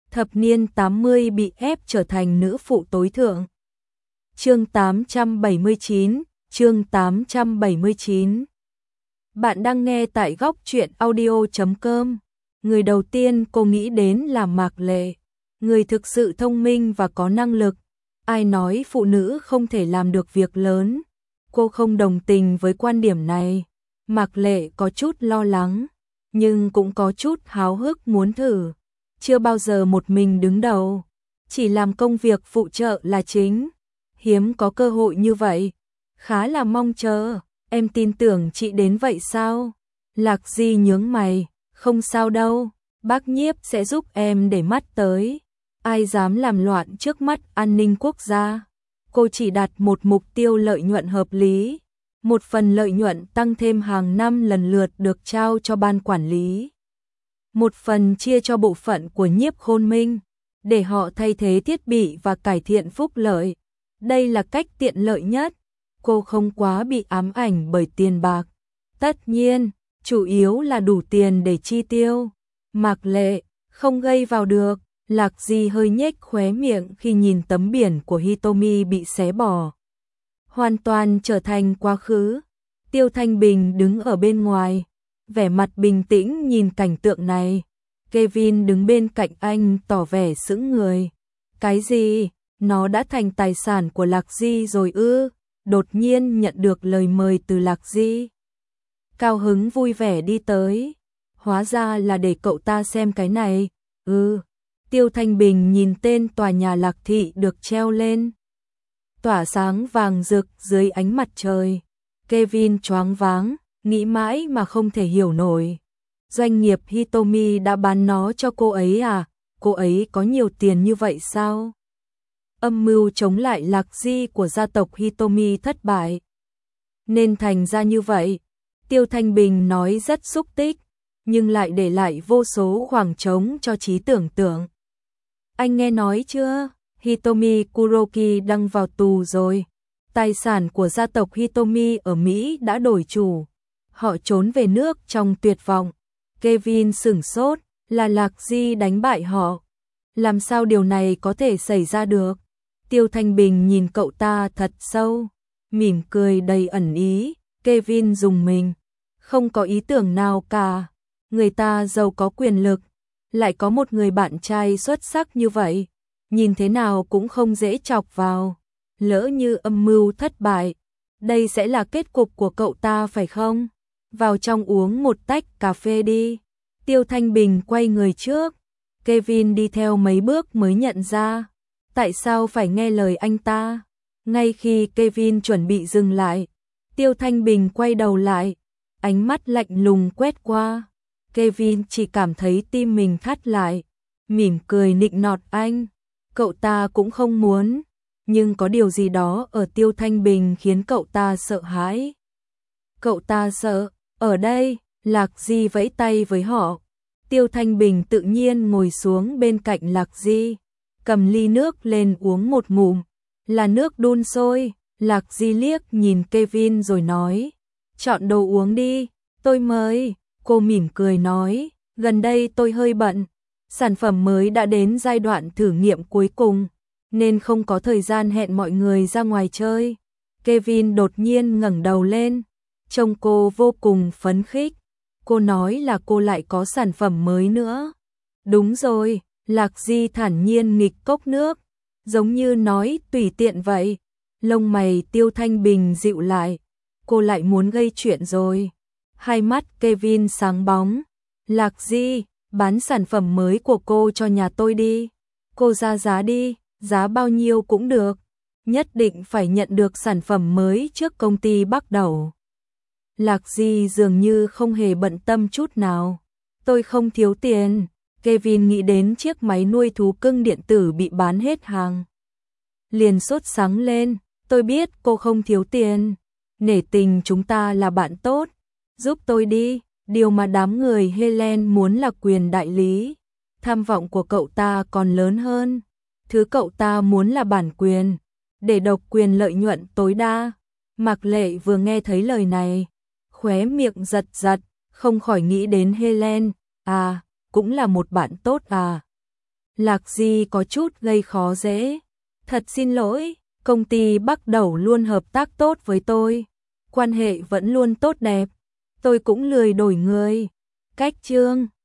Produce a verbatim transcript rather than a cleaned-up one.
Thập niên tám mươi bị ép trở thành nữ phụ tối thượng. Chương tám trăm bảy mươi chín, chương tám trăm bảy mươi chín. Bạn đang nghe tại góc truyện audio chấm com. Người đầu tiên cô nghĩ đến là Mạc Lệ, người thực sự thông minh và có năng lực. Ai nói phụ nữ không thể làm được việc lớn? Cô không đồng tình với quan điểm này. Mạc Lệ có chút lo lắng, nhưng cũng có chút háo hức muốn thử. Chưa bao giờ một mình đứng đầu, chỉ làm công việc phụ trợ là chính. Hiếm có cơ hội như vậy, khá là mong chờ. Em tin tưởng chị đến vậy sao? Lạc Di nhướng mày, không sao đâu, bác Nhiếp sẽ giúp em để mắt tới. Ai dám làm loạn trước mắt an ninh quốc gia? Cô chỉ đặt một mục tiêu lợi nhuận hợp lý. Một phần lợi nhuận tăng thêm hàng năm lần lượt được trao cho ban quản lý. Một phần chia cho bộ phận của Nhiếp Khôn Minh, để họ thay thế thiết bị và cải thiện phúc lợi. Đây là cách tiện lợi nhất. Cô không quá bị ám ảnh bởi tiền bạc. Tất nhiên, chủ yếu là đủ tiền để chi tiêu. Mạc Lệ, không gây vào được. Lạc Di hơi nhếch khóe miệng khi nhìn tấm biển của Hitomi bị xé bỏ. Hoàn toàn trở thành quá khứ. Tiêu Thanh Bình đứng ở bên ngoài, vẻ mặt bình tĩnh nhìn cảnh tượng này. Kevin đứng bên cạnh anh tỏ vẻ sững người. Cái gì? Nó đã thành tài sản của Lạc Di rồi ư? Đột nhiên nhận được lời mời từ Lạc Di. Cao hứng vui vẻ đi tới. Hóa ra là để cậu ta xem cái này. Ừ. Tiêu Thanh Bình nhìn tên tòa nhà Lạc Thị được treo lên, tỏa sáng vàng rực dưới ánh mặt trời. Kevin choáng váng, nghĩ mãi mà không thể hiểu nổi. Doanh nghiệp Hitomi đã bán nó cho cô ấy à? Cô ấy có nhiều tiền như vậy sao? Âm mưu chống lại Lạc Di của gia tộc Hitomi thất bại, nên thành ra như vậy. Tiêu Thanh Bình nói rất xúc tích, nhưng lại để lại vô số khoảng trống cho trí tưởng tượng. Anh nghe nói chưa? Hitomi Kuroki đang vào tù rồi. Tài sản của gia tộc Hitomi ở Mỹ đã đổi chủ. Họ trốn về nước trong tuyệt vọng. Kevin sửng sốt, là Lạc Di đánh bại họ. Làm sao điều này có thể xảy ra được? Tiêu Thanh Bình nhìn cậu ta thật sâu, mỉm cười đầy ẩn ý. Kevin rùng mình, không có ý tưởng nào cả. Người ta giàu có quyền lực, lại có một người bạn trai xuất sắc như vậy, nhìn thế nào cũng không dễ chọc vào. Lỡ như âm mưu thất bại, đây sẽ là kết cục của cậu ta phải không? Vào trong uống một tách cà phê đi. Tiêu Thanh Bình quay người trước. Kevin đi theo mấy bước mới nhận ra, tại sao phải nghe lời anh ta. Ngay khi Kevin chuẩn bị dừng lại, Tiêu Thanh Bình quay đầu lại, ánh mắt lạnh lùng quét qua. Kevin chỉ cảm thấy tim mình thắt lại, mỉm cười nịnh nọt anh. Cậu ta cũng không muốn, nhưng có điều gì đó ở Tiêu Thanh Bình khiến cậu ta sợ hãi. Cậu ta sợ, ở đây, Lạc Di vẫy tay với họ. Tiêu Thanh Bình tự nhiên ngồi xuống bên cạnh Lạc Di, cầm ly nước lên uống một ngụm, là nước đun sôi. Lạc Di liếc nhìn Kevin rồi nói, chọn đồ uống đi, tôi mời. Cô mỉm cười nói, gần đây tôi hơi bận, sản phẩm mới đã đến giai đoạn thử nghiệm cuối cùng, nên không có thời gian hẹn mọi người ra ngoài chơi. Kevin đột nhiên ngẩng đầu lên, trông cô vô cùng phấn khích. Cô nói là cô lại có sản phẩm mới nữa. Đúng rồi, Lạc Di thản nhiên nghịch cốc nước, giống như nói tùy tiện vậy. Lông mày Tiêu Thanh Bình dịu lại, cô lại muốn gây chuyện rồi. Hai mắt Kevin sáng bóng. Lạc Di, bán sản phẩm mới của cô cho nhà tôi đi. Cô ra giá đi, giá bao nhiêu cũng được. Nhất định phải nhận được sản phẩm mới trước công ty bắt đầu. Lạc Di dường như không hề bận tâm chút nào. Tôi không thiếu tiền. Kevin nghĩ đến chiếc máy nuôi thú cưng điện tử bị bán hết hàng, liền sốt sắng lên. Tôi biết cô không thiếu tiền. Nể tình chúng ta là bạn tốt, giúp tôi đi. Điều mà đám người Helen muốn là quyền đại lý. Tham vọng của cậu ta còn lớn hơn. Thứ cậu ta muốn là bản quyền, để độc quyền lợi nhuận tối đa. Mạc Lệ vừa nghe thấy lời này, khóe miệng giật giật, không khỏi nghĩ đến Helen. À, cũng là một bạn tốt à. Lạc Di có chút gây khó dễ. Thật xin lỗi, công ty Bắc Đẩu luôn hợp tác tốt với tôi. Quan hệ vẫn luôn tốt đẹp. Tôi cũng lười đổi người. Cách Trương